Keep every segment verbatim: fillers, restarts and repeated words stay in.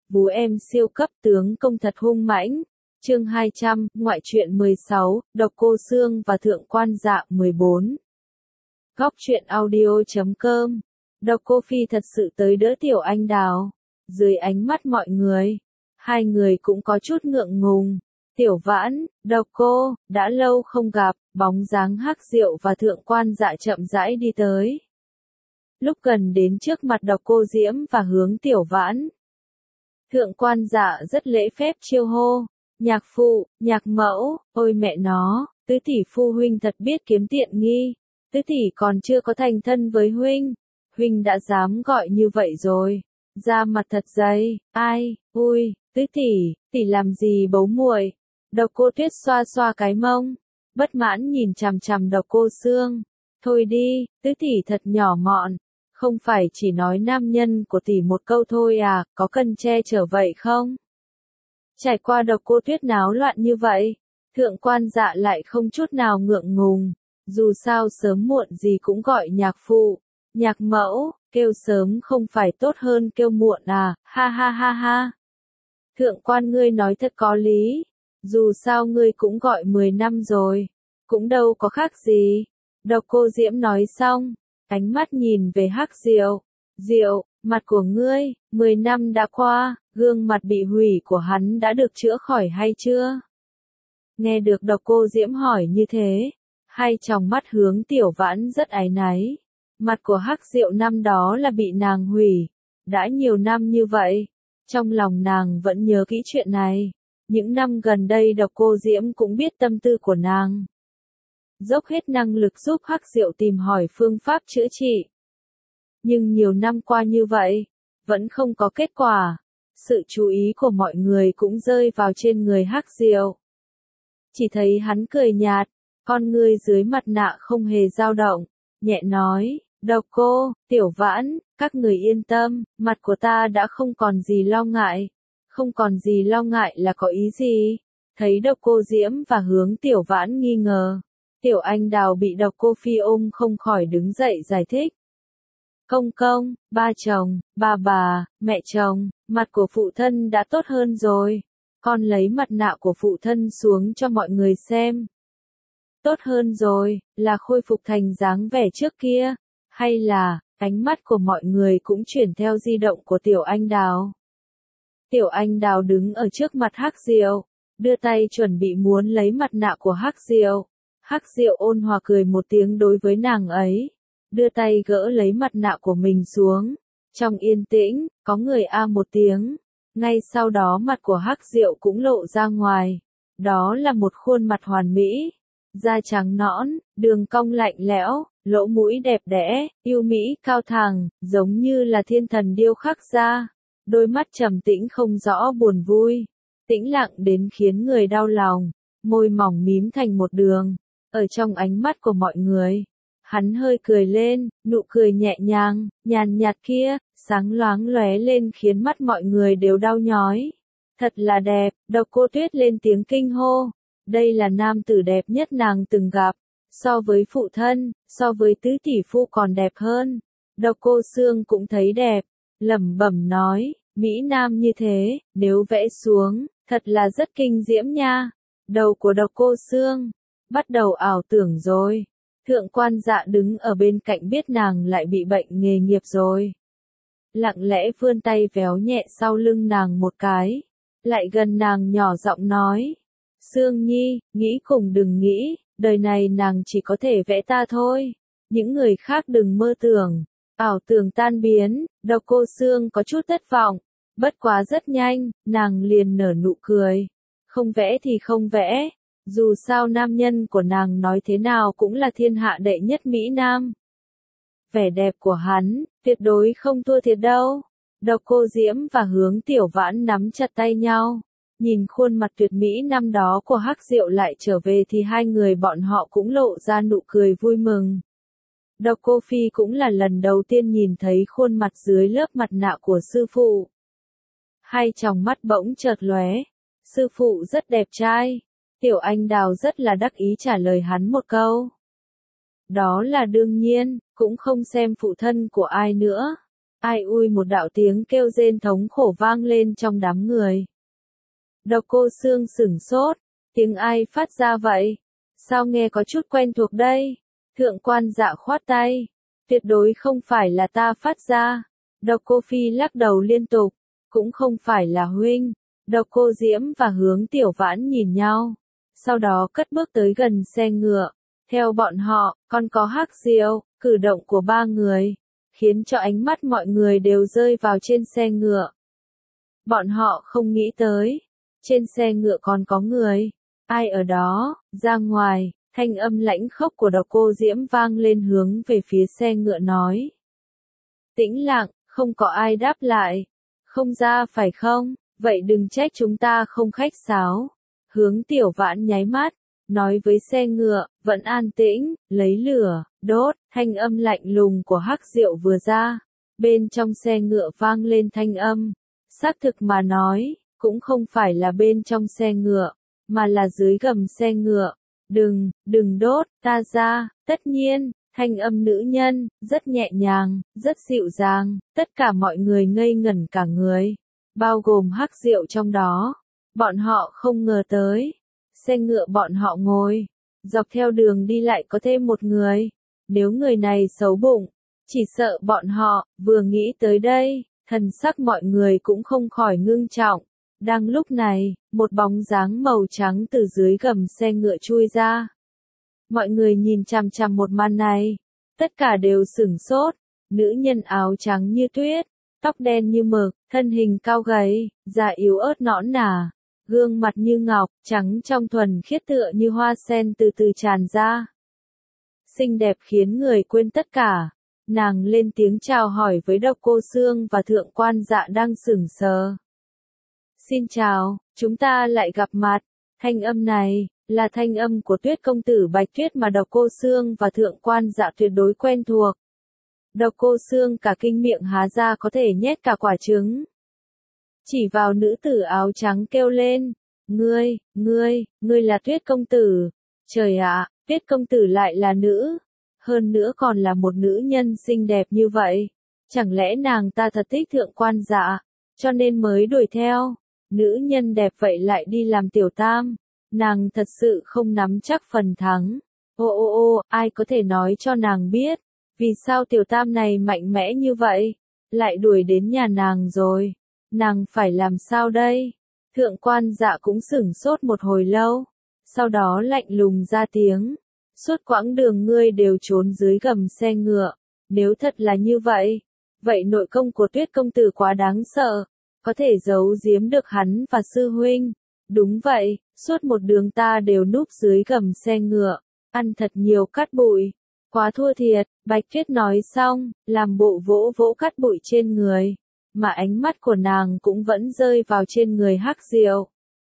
Vú em siêu cấp tướng công thật hung mãnh. Chương hai trăm, ngoại truyện mười sáu, Độc Cô Xương và Thượng Quan Dạ mười bốn. Góc truyện audio chấm com. Độc Cô Phi thật sự tới đỡ Tiểu Anh Đào. Dưới ánh mắt mọi người, hai người cũng có chút ngượng ngùng. Tiểu Vãn, Độc Cô, đã lâu không gặp, bóng dáng Hắc Diệu và Thượng Quan Dạ chậm rãi đi tới. Lúc gần đến trước mặt Độc Cô Diễm và hướng Tiểu Vãn, Thượng Quan Dạ rất lễ phép chiêu hô, nhạc phụ, nhạc mẫu, ôi mẹ nó, tứ tỷ phu huynh thật biết kiếm tiện nghi, tứ tỷ còn chưa có thành thân với huynh, huynh đã dám gọi như vậy rồi, da mặt thật dày, ai, ui, tứ tỷ, tỷ làm gì bấu muội? Độc Cô Tuyết xoa xoa cái mông, bất mãn nhìn chằm chằm Độc Cô Xương, thôi đi, tứ tỷ thật nhỏ mọn. Không phải chỉ nói nam nhân của tỷ một câu thôi à, có cần che chở vậy không? Trải qua Độc Cô Tuyết náo loạn như vậy, Thượng Quan Dạ lại không chút nào ngượng ngùng, dù sao sớm muộn gì cũng gọi nhạc phụ, nhạc mẫu, kêu sớm không phải tốt hơn kêu muộn à, ha ha ha ha. Thượng Quan ngươi nói thật có lý, dù sao ngươi cũng gọi mười năm rồi, cũng đâu có khác gì. Độc Cô Diễm nói xong, ánh mắt nhìn về Hắc Diệu, Diệu, mặt của ngươi, mười năm đã qua, gương mặt bị hủy của hắn đã được chữa khỏi hay chưa? Nghe được Độc Cô Diễm hỏi như thế, hai tròng mắt hướng Tiểu Vãn rất áy náy, mặt của Hắc Diệu năm đó là bị nàng hủy, đã nhiều năm như vậy, trong lòng nàng vẫn nhớ kỹ chuyện này, những năm gần đây Độc Cô Diễm cũng biết tâm tư của nàng. Dốc hết năng lực giúp Hắc Diệu tìm hỏi phương pháp chữa trị. Nhưng nhiều năm qua như vậy, vẫn không có kết quả. Sự chú ý của mọi người cũng rơi vào trên người Hắc Diệu. Chỉ thấy hắn cười nhạt, con ngươi dưới mặt nạ không hề dao động, nhẹ nói, Độc Cô, Tiểu Vãn, các người yên tâm, mặt của ta đã không còn gì lo ngại. Không còn gì lo ngại là có ý gì? Thấy Độc Cô Diễm và hướng Tiểu Vãn nghi ngờ. Tiểu Anh Đào bị Độc Cô Phi ôm không khỏi đứng dậy giải thích. Công công, ba chồng, ba bà, mẹ chồng, mặt của phụ thân đã tốt hơn rồi. Con lấy mặt nạ của phụ thân xuống cho mọi người xem. Tốt hơn rồi, là khôi phục thành dáng vẻ trước kia, hay là, ánh mắt của mọi người cũng chuyển theo di động của Tiểu Anh Đào. Tiểu Anh Đào đứng ở trước mặt Hắc Diệu, đưa tay chuẩn bị muốn lấy mặt nạ của Hắc Diệu. Hắc Diệu ôn hòa cười một tiếng đối với nàng ấy, đưa tay gỡ lấy mặt nạ của mình xuống. Trong yên tĩnh, có người a một tiếng, ngay sau đó mặt của Hắc Diệu cũng lộ ra ngoài. Đó là một khuôn mặt hoàn mỹ, da trắng nõn, đường cong lạnh lẽo, lỗ mũi đẹp đẽ, yêu mỹ cao thẳng, giống như là thiên thần điêu khắc ra. Đôi mắt trầm tĩnh không rõ buồn vui, tĩnh lặng đến khiến người đau lòng, môi mỏng mím thành một đường. Ở trong ánh mắt của mọi người, hắn hơi cười lên, nụ cười nhẹ nhàng, nhàn nhạt kia, sáng loáng lóe lên khiến mắt mọi người đều đau nhói. Thật là đẹp, Độc Cô Tuyết lên tiếng kinh hô. Đây là nam tử đẹp nhất nàng từng gặp, so với phụ thân, so với tứ tỷ phu còn đẹp hơn. Độc Cô Xương cũng thấy đẹp, lẩm bẩm nói, mỹ nam như thế, nếu vẽ xuống, thật là rất kinh diễm nha. Đầu của Độc Cô Xương bắt đầu ảo tưởng rồi. Thượng Quan Dạ đứng ở bên cạnh biết nàng lại bị bệnh nghề nghiệp rồi. Lặng lẽ vươn tay véo nhẹ sau lưng nàng một cái. Lại gần nàng nhỏ giọng nói. Xương Nhi, nghĩ cùng đừng nghĩ, đời này nàng chỉ có thể vẽ ta thôi. Những người khác đừng mơ tưởng. Ảo tưởng tan biến, Độc Cô Xương có chút thất vọng. Bất quá rất nhanh, nàng liền nở nụ cười. Không vẽ thì không vẽ. Dù sao nam nhân của nàng nói thế nào cũng là thiên hạ đệ nhất Mỹ Nam. Vẻ đẹp của hắn, tuyệt đối không thua thiệt đâu. Độc Cô Diễm và hướng Tiểu Vãn nắm chặt tay nhau. Nhìn khuôn mặt tuyệt mỹ năm đó của Hắc Diệu lại trở về thì hai người bọn họ cũng lộ ra nụ cười vui mừng. Độc Cô Phi cũng là lần đầu tiên nhìn thấy khuôn mặt dưới lớp mặt nạ của sư phụ. Hai tròng mắt bỗng chợt lóe. Sư phụ rất đẹp trai. Tiểu Anh Đào rất là đắc ý trả lời hắn một câu. Đó là đương nhiên, cũng không xem phụ thân của ai nữa. Ai ui, một đạo tiếng kêu rên thống khổ vang lên trong đám người. Độc Cô Xương sửng sốt, tiếng ai phát ra vậy? Sao nghe có chút quen thuộc đây? Thượng Quan Dạ khoát tay, tuyệt đối không phải là ta phát ra. Độc Cô Phi lắc đầu liên tục, cũng không phải là huynh. Độc Cô Diễm và Hướng Tiểu Vãn nhìn nhau, sau đó cất bước tới gần xe ngựa. Theo bọn họ, còn có Hắc Diệu. Cử động của ba người khiến cho ánh mắt mọi người đều rơi vào trên xe ngựa. Bọn họ không nghĩ tới, trên xe ngựa còn có người. Ai ở đó? Ra ngoài. Thanh âm lãnh khốc của Độc Cô Diễm vang lên hướng về phía xe ngựa nói. Tĩnh lặng, không có ai đáp lại. Không ra phải không? Vậy đừng trách chúng ta không khách sáo. Hướng Tiểu Vãn nháy mắt, nói với xe ngựa, vẫn an tĩnh, lấy lửa, đốt. Thanh âm lạnh lùng của Hắc Diệu vừa ra, bên trong xe ngựa vang lên thanh âm. Xác thực mà nói, cũng không phải là bên trong xe ngựa, mà là dưới gầm xe ngựa. Đừng, đừng đốt, ta ra. Tất nhiên, thanh âm nữ nhân, rất nhẹ nhàng, rất dịu dàng, tất cả mọi người ngây ngẩn cả người, bao gồm Hắc Diệu trong đó. Bọn họ không ngờ tới, xe ngựa bọn họ ngồi, dọc theo đường đi lại có thêm một người. Nếu người này xấu bụng, chỉ sợ bọn họ, vừa nghĩ tới đây, thần sắc mọi người cũng không khỏi ngưng trọng. Đang lúc này, một bóng dáng màu trắng từ dưới gầm xe ngựa chui ra. Mọi người nhìn chằm chằm một màn này, tất cả đều sửng sốt. Nữ nhân áo trắng như tuyết, tóc đen như mực, thân hình cao gầy, da yếu ớt nõn nà, gương mặt như ngọc, trắng trong thuần khiết tựa như hoa sen từ từ tràn ra. Xinh đẹp khiến người quên tất cả. Nàng lên tiếng chào hỏi với Độc Cô Xương và Thượng Quan Dạ đang sững sờ. Xin chào, chúng ta lại gặp mặt. Thanh âm này, là thanh âm của Tuyết công tử Bạch Tuyết mà Độc Cô Xương và Thượng Quan Dạ tuyệt đối quen thuộc. Độc Cô Xương cả kinh miệng há ra có thể nhét cả quả trứng. Chỉ vào nữ tử áo trắng kêu lên, ngươi, ngươi, ngươi là Tuyết công tử. Trời ạ, Tuyết công tử lại là nữ, hơn nữa còn là một nữ nhân xinh đẹp như vậy. Chẳng lẽ nàng ta thật thích Thượng Quan Dạ, cho nên mới đuổi theo. Nữ nhân đẹp vậy lại đi làm tiểu tam, nàng thật sự không nắm chắc phần thắng. Ô ô ô, ai có thể nói cho nàng biết, vì sao tiểu tam này mạnh mẽ như vậy, lại đuổi đến nhà nàng rồi, nàng phải làm sao đây? Thượng Quan Dạ cũng sửng sốt một hồi lâu, sau đó lạnh lùng ra tiếng, suốt quãng đường ngươi đều trốn dưới gầm xe ngựa, nếu thật là như vậy, vậy nội công của Tuyết công tử quá đáng sợ. Có thể giấu giếm được hắn và sư huynh. Đúng vậy, suốt một đường ta đều núp dưới gầm xe ngựa, ăn thật nhiều cát bụi. Quá thua thiệt, Bạch Tuyết nói xong, làm bộ vỗ vỗ cát bụi trên người, mà ánh mắt của nàng cũng vẫn rơi vào trên người Hắc Diệu.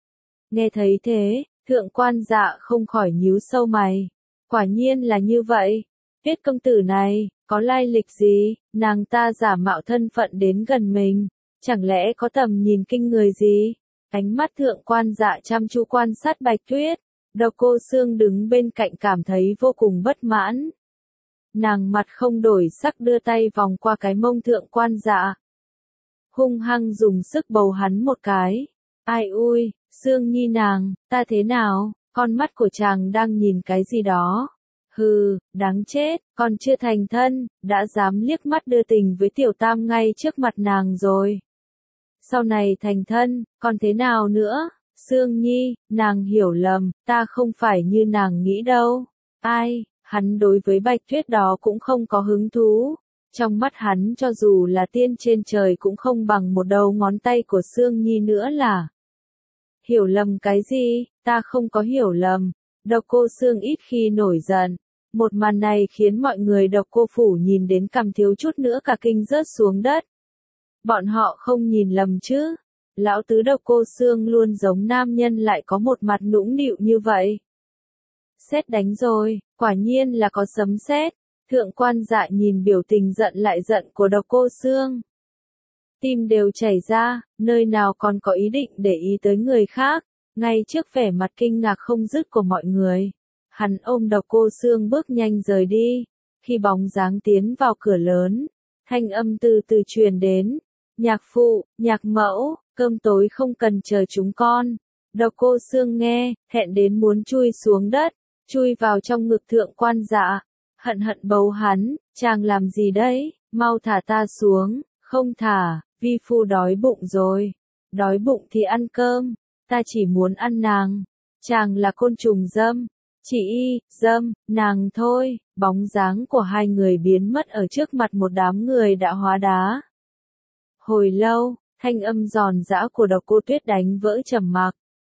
Nghe thấy thế, Thượng Quan Dạ không khỏi nhíu sâu mày. Quả nhiên là như vậy. Tuyết công tử này, có lai lịch gì, nàng ta giả mạo thân phận đến gần mình. Chẳng lẽ có tầm nhìn kinh người gì? Ánh mắt Thượng Quan Dạ chăm chú quan sát Bạch Tuyết. Độc Cô Xương đứng bên cạnh cảm thấy vô cùng bất mãn. Nàng mặt không đổi sắc đưa tay vòng qua cái mông Thượng Quan Dạ, hung hăng dùng sức bầu hắn một cái. Ai ui, Xương nhi nàng, ta thế nào? Con mắt của chàng đang nhìn cái gì đó? Hừ, đáng chết, còn chưa thành thân, đã dám liếc mắt đưa tình với tiểu tam ngay trước mặt nàng rồi. Sau này thành thân, còn thế nào nữa? Xương nhi, nàng hiểu lầm, ta không phải như nàng nghĩ đâu. Ai, hắn đối với Bạch Tuyết đó cũng không có hứng thú. Trong mắt hắn cho dù là tiên trên trời cũng không bằng một đầu ngón tay của Xương nhi nữa là. Hiểu lầm cái gì? Ta không có hiểu lầm. Độc Cô Xương ít khi nổi giận. Một màn này khiến mọi người Độc Cô phủ nhìn đến cằm thiếu chút nữa cả kinh rớt xuống đất. Bọn họ không nhìn lầm chứ? Lão tứ Độc Cô Xương luôn giống nam nhân lại có một mặt nũng nịu như vậy. Sét đánh rồi, quả nhiên là có sấm sét. Thượng Quan Dạ nhìn biểu tình giận lại giận của Độc Cô Xương. Tim đều chảy ra, nơi nào còn có ý định để ý tới người khác. Ngay trước vẻ mặt kinh ngạc không dứt của mọi người, hắn ôm Độc Cô Xương bước nhanh rời đi. Khi bóng dáng tiến vào cửa lớn, Thanh âm từ từ truyền đến. Nhạc phụ, nhạc mẫu, cơm tối không cần chờ chúng con. Độc Cô Xương nghe, thẹn đến muốn chui xuống đất, chui vào trong ngực Thượng Quan Dạ. Hận hận bấu hắn, chàng làm gì đấy, mau thả ta xuống, không thả, vi phu đói bụng rồi. Đói bụng thì ăn cơm, ta chỉ muốn ăn nàng. Chàng là côn trùng dâm, chỉ y, dâm, nàng thôi. Bóng dáng của hai người biến mất ở trước mặt một đám người đã hóa đá. Hồi lâu, thanh âm giòn giã của Độc Cô Tuyết đánh vỡ trầm mặc.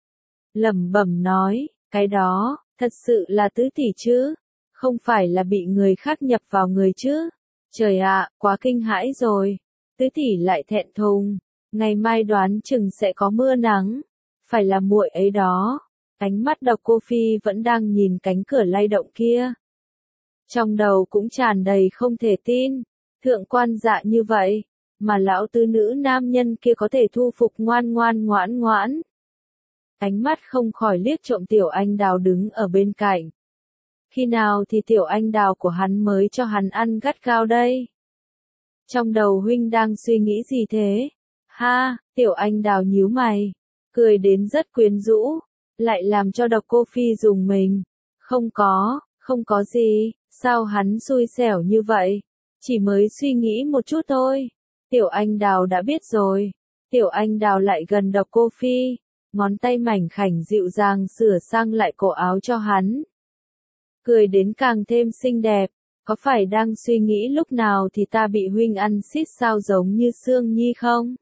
Lẩm bẩm nói, cái đó, thật sự là tứ tỷ chứ? Không phải là bị người khác nhập vào người chứ? Trời ạ, quá kinh hãi rồi. Tứ tỷ lại thẹn thùng. Ngày mai đoán chừng sẽ có mưa nắng. Phải là muội ấy đó. Ánh mắt Độc Cô Phi vẫn đang nhìn cánh cửa lay động kia. Trong đầu cũng tràn đầy không thể tin. Thượng Quan Dạ như vậy, mà lão tứ nữ nam nhân kia có thể thu phục ngoan ngoan ngoãn ngoãn. Ánh mắt không khỏi liếc trộm Tiểu Anh Đào đứng ở bên cạnh. Khi nào thì Tiểu Anh Đào của hắn mới cho hắn ăn gắt gao đây? Trong đầu huynh đang suy nghĩ gì thế? Ha, Tiểu Anh Đào nhíu mày, cười đến rất quyến rũ, lại làm cho Độc Cô Phi rùng mình. Không có, không có gì, sao hắn xui xẻo như vậy? Chỉ mới suy nghĩ một chút thôi. Tiểu Anh Đào đã biết rồi. Tiểu Anh Đào lại gần Độc Cô Phi, ngón tay mảnh khảnh dịu dàng sửa sang lại cổ áo cho hắn. Cười đến càng thêm xinh đẹp, có phải đang suy nghĩ lúc nào thì ta bị huynh ăn xít sao giống như Sương Nhi không?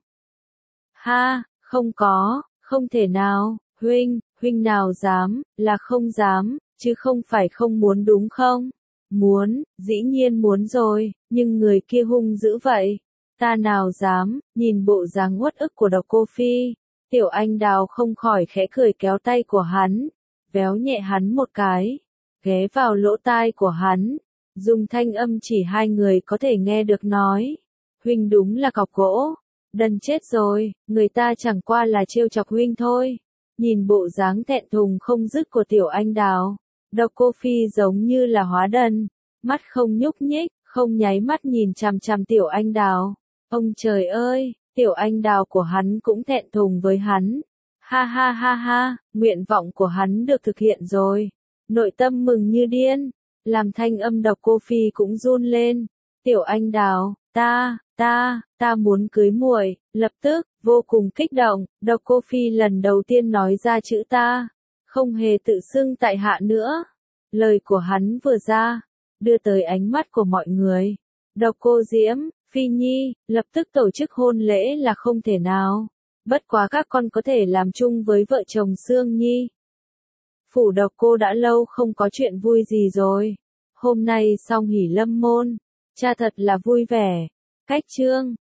Ha, không có, không thể nào, huynh, huynh nào dám, là không dám, chứ không phải không muốn đúng không? Muốn, dĩ nhiên muốn rồi, nhưng người kia hung dữ vậy. Ta nào dám, nhìn bộ dáng uất ức của Độc Cô Phi. Tiểu Anh Đào không khỏi khẽ cười kéo tay của hắn, véo nhẹ hắn một cái, ghé vào lỗ tai của hắn, dùng thanh âm chỉ hai người có thể nghe được nói. Huynh đúng là cọc gỗ, đần chết rồi, người ta chẳng qua là trêu chọc huynh thôi. Nhìn bộ dáng thẹn thùng không dứt của Tiểu Anh Đào, Độc Cô Phi giống như là hóa đần, mắt không nhúc nhích, không nháy mắt nhìn chằm chằm Tiểu Anh Đào. Ông trời ơi, Tiểu Anh Đào của hắn cũng thẹn thùng với hắn. Ha ha ha ha, nguyện vọng của hắn được thực hiện rồi. Nội tâm mừng như điên, làm thanh âm Độc Cô Phi cũng run lên. Tiểu Anh Đào, ta, ta, ta muốn cưới muội. Lập tức, vô cùng kích động, Độc Cô Phi lần đầu tiên nói ra chữ ta, không hề tự xưng tại hạ nữa. Lời của hắn vừa ra, đưa tới ánh mắt của mọi người. Độc Cô Diễm, Phi Nhi, lập tức tổ chức hôn lễ là không thể nào. Bất quá các con có thể làm chung với vợ chồng Sương Nhi. Phủ Độc Cô đã lâu không có chuyện vui gì rồi. Hôm nay xong hỉ lâm môn, cha thật là vui vẻ. Cách chương